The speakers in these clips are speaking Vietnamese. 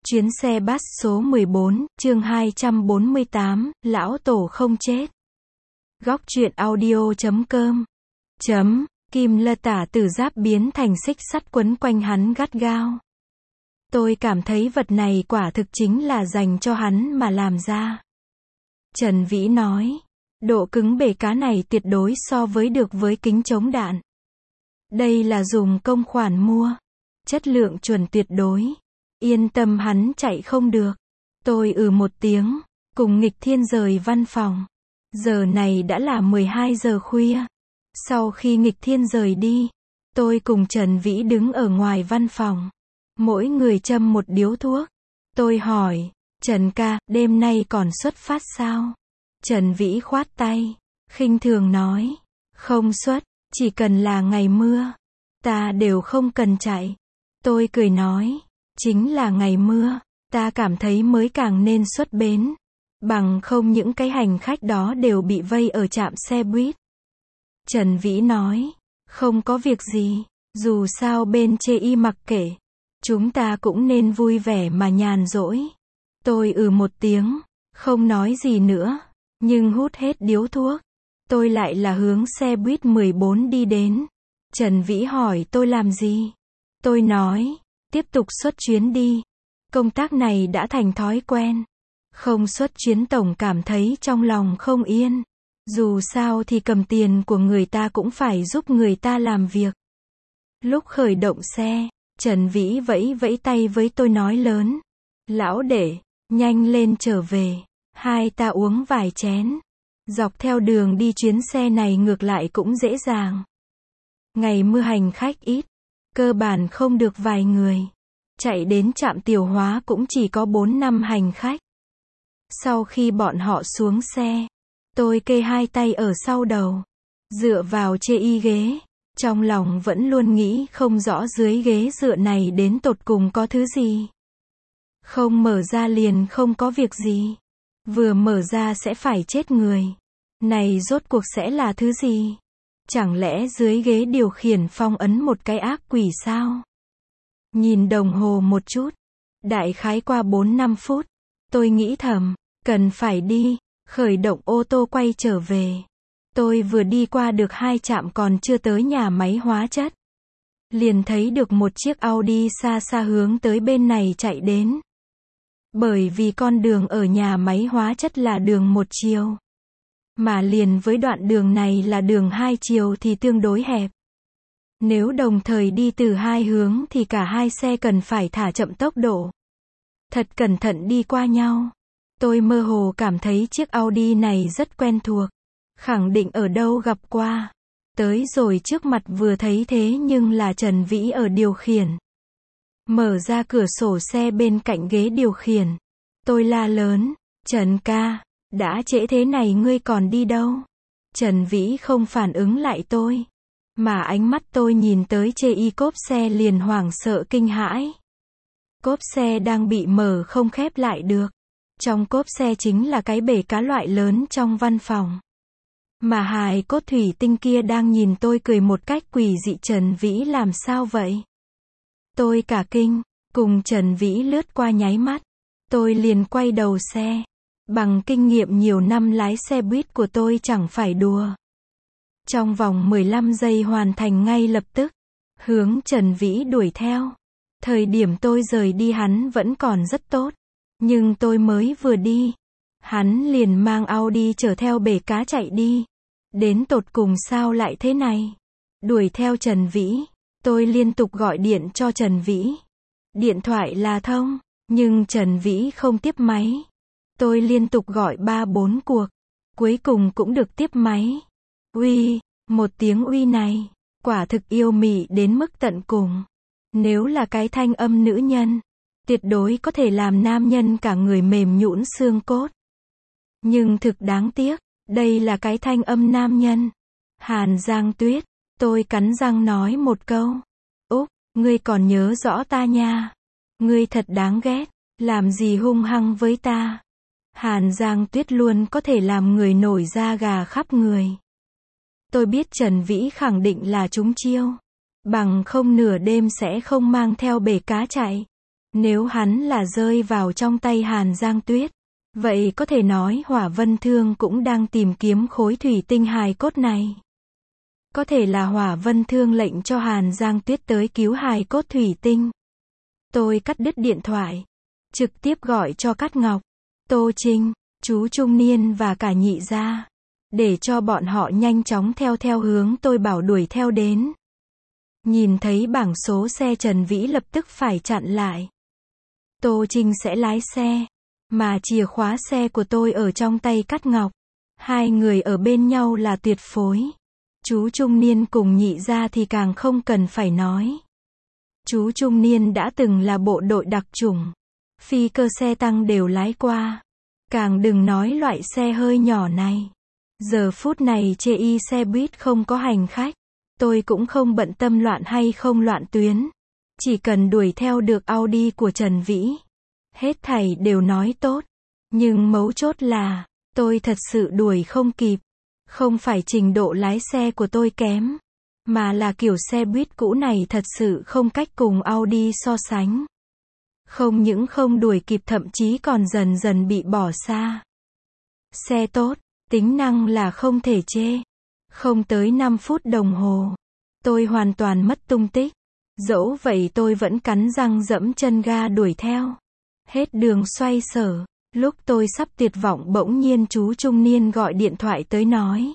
Chuyến xe bus số 14, chương 248, Lão Tổ không chết. Góc truyện audio.com. Kim Lân Tả Tử Giáp biến thành xích sắt quấn quanh hắn gắt gao. Tôi cảm thấy vật này quả thực chính là dành cho hắn mà làm ra. Trần Vĩ nói, độ cứng bể cá này tuyệt đối so với được với kính chống đạn. Đây là dùng công khoản mua. Chất lượng chuẩn tuyệt đối. Yên tâm hắn chạy không được. Tôi một tiếng, cùng Nghịch Thiên rời văn phòng. Giờ này đã là 12 giờ khuya. Sau khi Nghịch Thiên rời đi, tôi cùng Trần Vĩ đứng ở ngoài văn phòng. Mỗi người châm một điếu thuốc. Tôi hỏi, Trần ca, đêm nay còn xuất phát sao? Trần Vĩ khoát tay, khinh thường nói, không xuất, chỉ cần là ngày mưa, ta đều không cần chạy. Tôi cười nói, chính là ngày mưa, ta cảm thấy mới càng nên xuất bến. Bằng không những cái hành khách đó đều bị vây ở trạm xe buýt. Trần Vĩ nói, không có việc gì, dù sao bên chê y mặc kệ. Chúng ta cũng nên vui vẻ mà nhàn rỗi. Tôi một tiếng, không nói gì nữa, nhưng hút hết điếu thuốc. Tôi lại là hướng xe buýt 14 đi đến. Trần Vĩ hỏi tôi làm gì? Tôi nói, tiếp tục xuất chuyến đi. Công tác này đã thành thói quen. Không xuất chuyến tổng cảm thấy trong lòng không yên. Dù sao thì cầm tiền của người ta cũng phải giúp người ta làm việc. Lúc khởi động xe, Trần Vĩ vẫy vẫy tay với tôi nói lớn. Lão đệ, nhanh lên trở về. Hai ta uống vài chén. Dọc theo đường đi chuyến xe này ngược lại cũng dễ dàng. Ngày mưa hành khách ít. Cơ bản không được vài người. Chạy đến trạm Tiểu Hóa cũng chỉ có 4-5 hành khách. Sau khi bọn họ xuống xe, tôi kê hai tay ở sau đầu, dựa vào chê y ghế. Trong lòng vẫn luôn nghĩ không rõ dưới ghế dựa này đến tột cùng có thứ gì. Không mở ra liền không có việc gì. Vừa mở ra sẽ phải chết người. Này rốt cuộc sẽ là thứ gì? Chẳng lẽ dưới ghế điều khiển phong ấn một cái ác quỷ sao? Nhìn đồng hồ một chút. Đại khái qua 4-5 phút. Tôi nghĩ thầm, cần phải đi, khởi động ô tô quay trở về. Tôi vừa đi qua được 2 trạm còn chưa tới nhà máy hóa chất. Liền thấy được một chiếc Audi xa xa hướng tới bên này chạy đến. Bởi vì con đường ở nhà máy hóa chất là đường một chiều. Mà liền với đoạn đường này là đường 2 chiều thì tương đối hẹp. Nếu đồng thời đi từ 2 hướng thì cả hai xe cần phải thả chậm tốc độ. Thật cẩn thận đi qua nhau. Tôi mơ hồ cảm thấy chiếc Audi này rất quen thuộc. Khẳng định ở đâu gặp qua. Tới rồi trước mặt vừa thấy thế nhưng là Trần Vĩ ở điều khiển. Mở ra cửa sổ xe bên cạnh ghế điều khiển. Tôi la lớn, Trần ca, đã trễ thế này ngươi còn đi đâu? Trần Vĩ không phản ứng lại tôi. Mà ánh mắt tôi nhìn tới chê y cốp xe liền hoảng sợ kinh hãi. Cốp xe đang bị mở không khép lại được. Trong cốp xe chính là cái bể cá loại lớn trong văn phòng. Mà hài cốt thủy tinh kia đang nhìn tôi cười một cách quỷ dị. Trần Vĩ làm sao vậy? Tôi cả kinh, cùng Trần Vĩ lướt qua nháy mắt. Tôi liền quay đầu xe. Bằng kinh nghiệm nhiều năm lái xe buýt của tôi chẳng phải đùa. Trong vòng 15 giây hoàn thành ngay lập tức. Hướng Trần Vĩ đuổi theo. Thời điểm tôi rời đi hắn vẫn còn rất tốt. Nhưng tôi mới vừa đi. Hắn liền mang Audi chở theo bể cá chạy đi. Đến tột cùng sao lại thế này? Đuổi theo Trần Vĩ. Tôi liên tục gọi điện cho Trần Vĩ. Điện thoại là thông. Nhưng Trần Vĩ không tiếp máy. Tôi liên tục gọi 3-4 cuộc. Cuối cùng cũng được tiếp máy. Uy, một tiếng uy này. Quả thực yêu mị đến mức tận cùng. Nếu là cái thanh âm nữ nhân. Tuyệt đối có thể làm nam nhân cả người mềm nhũn xương cốt. Nhưng thực đáng tiếc. Đây là cái thanh âm nam nhân. Hàn Giang Tuyết. Tôi cắn răng nói một câu. Úc, ngươi còn nhớ rõ ta nha. Ngươi thật đáng ghét. Làm gì hung hăng với ta. Hàn Giang Tuyết luôn có thể làm người nổi da gà khắp người. Tôi biết Trần Vĩ khẳng định là trúng chiêu. Bằng không nửa đêm sẽ không mang theo bể cá chạy. Nếu hắn là rơi vào trong tay Hàn Giang Tuyết, vậy có thể nói Hỏa Vân Thương cũng đang tìm kiếm khối thủy tinh hài cốt này. Có thể là Hỏa Vân Thương lệnh cho Hàn Giang Tuyết tới cứu hài cốt thủy tinh. Tôi cắt đứt điện thoại, trực tiếp gọi cho Cát Ngọc, Tô Trinh, chú Trung Niên và cả Nhị gia, để cho bọn họ nhanh chóng theo hướng tôi bảo đuổi theo đến. Nhìn thấy bảng số xe Trần Vĩ lập tức phải chặn lại. Tô Trinh sẽ lái xe, mà chìa khóa xe của tôi ở trong tay Cát Ngọc. Hai người ở bên nhau là tuyệt phối. Chú Trung Niên cùng Nhị gia thì càng không cần phải nói. Chú Trung Niên đã từng là bộ đội đặc chủng, phi cơ xe tăng đều lái qua. Càng đừng nói loại xe hơi nhỏ này. Giờ phút này chê y xe buýt không có hành khách. Tôi cũng không bận tâm loạn hay không loạn tuyến. Chỉ cần đuổi theo được Audi của Trần Vĩ. Hết thảy đều nói tốt. Nhưng mấu chốt là, tôi thật sự đuổi không kịp. Không phải trình độ lái xe của tôi kém, mà là kiểu xe buýt cũ này thật sự không cách cùng Audi so sánh. Không những không đuổi kịp thậm chí còn dần dần bị bỏ xa. Xe tốt, tính năng là không thể chê. Không tới 5 phút đồng hồ, tôi hoàn toàn mất tung tích. Dẫu vậy tôi vẫn cắn răng dẫm chân ga đuổi theo. Hết đường xoay sở, lúc tôi sắp tuyệt vọng bỗng nhiên chú Trung Niên gọi điện thoại tới nói.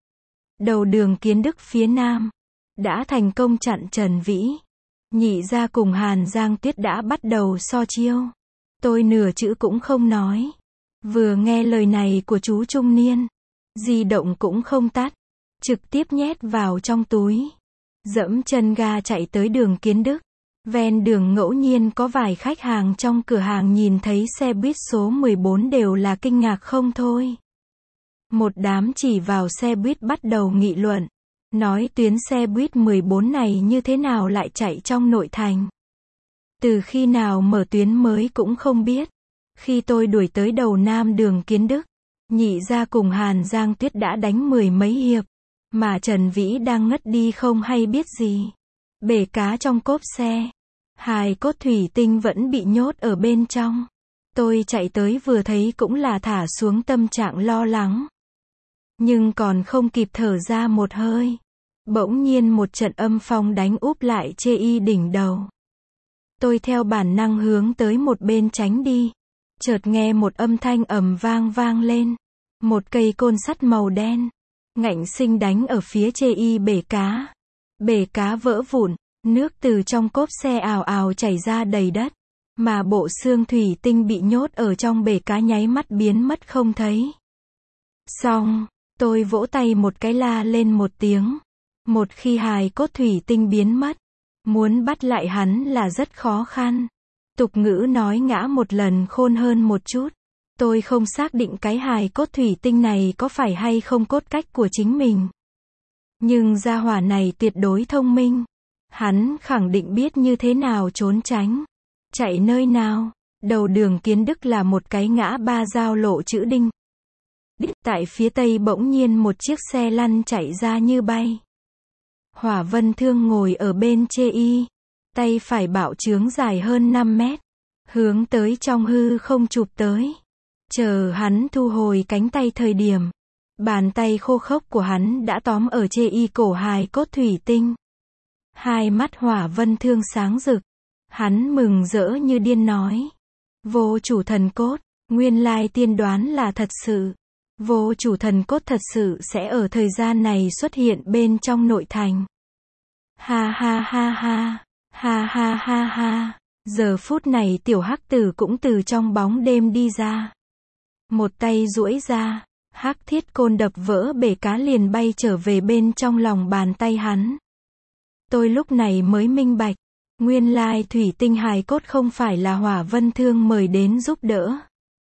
Đầu đường Kiến Đức phía Nam, đã thành công chặn Trần Vĩ. Nhị gia cùng Hàn Giang Tuyết đã bắt đầu so chiêu. Tôi nửa chữ cũng không nói. Vừa nghe lời này của chú Trung Niên, di động cũng không tắt, trực tiếp nhét vào trong túi. Dẫm chân ga chạy tới đường Kiến Đức. Ven đường ngẫu nhiên có vài khách hàng trong cửa hàng nhìn thấy xe buýt số 14 đều là kinh ngạc không thôi. Một đám chỉ vào xe buýt bắt đầu nghị luận. Nói tuyến xe buýt 14 này như thế nào lại chạy trong nội thành. Từ khi nào mở tuyến mới cũng không biết. Khi tôi đuổi tới đầu Nam đường Kiến Đức, Nhị gia cùng Hàn Giang Tuyết đã đánh 10 mấy hiệp. Mà Trần Vĩ đang ngất đi không hay biết gì. Bể cá trong cốp xe. Hài cốt thủy tinh vẫn bị nhốt ở bên trong. Tôi chạy tới vừa thấy cũng là thả xuống tâm trạng lo lắng. Nhưng còn không kịp thở ra một hơi. Bỗng nhiên một trận âm phong đánh úp lại chê y đỉnh đầu. Tôi theo bản năng hướng tới một bên tránh đi. Chợt nghe một âm thanh ầm vang lên. Một cây côn sắt màu đen ngạnh sinh đánh ở phía chê y bể cá. Bể cá vỡ vụn, nước từ trong cốp xe ào ào chảy ra đầy đất. Mà bộ xương thủy tinh bị nhốt ở trong bể cá nháy mắt biến mất không thấy. Xong, tôi vỗ tay một cái la lên một tiếng. Một khi hài cốt thủy tinh biến mất, muốn bắt lại hắn là rất khó khăn. Tục ngữ nói ngã một lần khôn hơn một chút. Tôi không xác định cái hài cốt thủy tinh này có phải hay không cốt cách của chính mình. Nhưng gia hỏa này tuyệt đối thông minh. Hắn khẳng định biết như thế nào trốn tránh. Chạy nơi nào. Đầu đường Kiến Đức là một cái ngã ba giao lộ chữ đinh. Tại phía tây bỗng nhiên một chiếc xe lăn chạy ra như bay. Hỏa Vân Thương ngồi ở bên chê y. Tay phải bạo chướng dài hơn 5 mét. Hướng tới trong hư không chụp tới. Chờ hắn thu hồi cánh tay thời điểm. Bàn tay khô khốc của hắn đã tóm ở chê y cổ hài cốt thủy tinh. Hai mắt Hỏa Vân Thương sáng rực. Hắn mừng rỡ như điên nói. Vô chủ thần cốt, nguyên lai tiên đoán là thật sự. Vô chủ thần cốt thật sự sẽ ở thời gian này xuất hiện bên trong nội thành. Ha ha ha ha, ha ha ha ha. Giờ phút này tiểu hắc tử cũng từ trong bóng đêm đi ra. Một tay duỗi ra, hắc thiết côn đập vỡ bể cá liền bay trở về bên trong lòng bàn tay hắn. Tôi lúc này mới minh bạch. Nguyên lai thủy tinh hài cốt không phải là Hỏa Vân Thương mời đến giúp đỡ.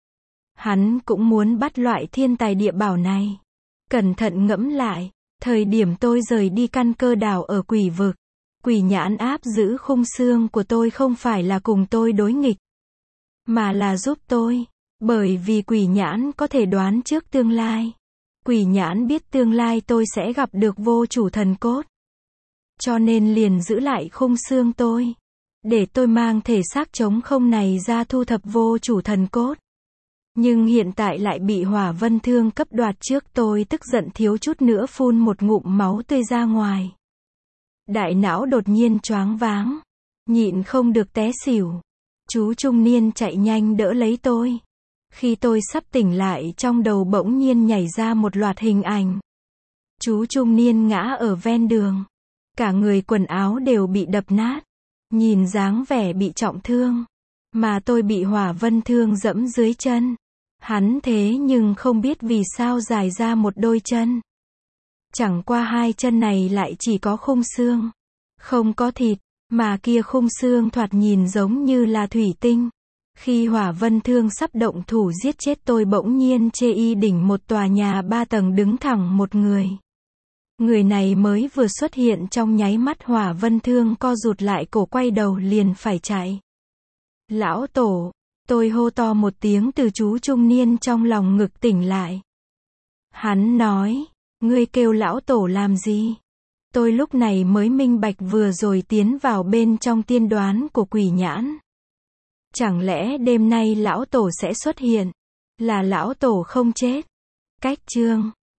Hắn cũng muốn bắt loại thiên tài địa bảo này. Cẩn thận ngẫm lại, thời điểm tôi rời đi căn cơ đảo ở quỷ vực, quỷ nhãn áp giữ khung xương của tôi không phải là cùng tôi đối nghịch, mà là giúp tôi. Bởi vì quỷ nhãn có thể đoán trước tương lai. Quỷ nhãn biết tương lai tôi sẽ gặp được vô chủ thần cốt. Cho nên liền giữ lại khung xương tôi. để tôi mang thể xác trống không này ra thu thập vô chủ thần cốt. Nhưng hiện tại lại bị Hỏa Vân Thương cấp đoạt trước, tôi tức giận thiếu chút nữa phun một ngụm máu tươi ra ngoài. Đại não đột nhiên choáng váng, nhịn không được té xỉu. Chú trung niên chạy nhanh đỡ lấy tôi. Khi tôi sắp tỉnh lại, trong đầu bỗng nhiên nhảy ra một loạt hình ảnh. Chú trung niên ngã ở ven đường. Cả người quần áo đều bị đập nát. Nhìn dáng vẻ bị trọng thương. Mà tôi bị Hỏa Vân Thương dẫm dưới chân. Hắn thế nhưng không biết vì sao dài ra một đôi chân. Chẳng qua hai chân này lại chỉ có khung xương. Không có thịt, mà kia khung xương thoạt nhìn giống như là thủy tinh. Khi Hỏa Vân Thương sắp động thủ giết chết tôi, bỗng nhiên trên đỉnh một tòa nhà 3 tầng đứng thẳng một người. Người này mới vừa xuất hiện, trong nháy mắt Hỏa Vân Thương co rụt lại cổ, quay đầu liền phải chạy. Lão Tổ, tôi hô to một tiếng, từ chú trung niên trong lòng ngực tỉnh lại. Hắn nói, ngươi kêu lão tổ làm gì? Tôi lúc này mới minh bạch vừa rồi tiến vào bên trong tiên đoán của Quỷ Nhãn. Chẳng lẽ đêm nay lão tổ sẽ xuất hiện? Là lão tổ không chết? Cách chương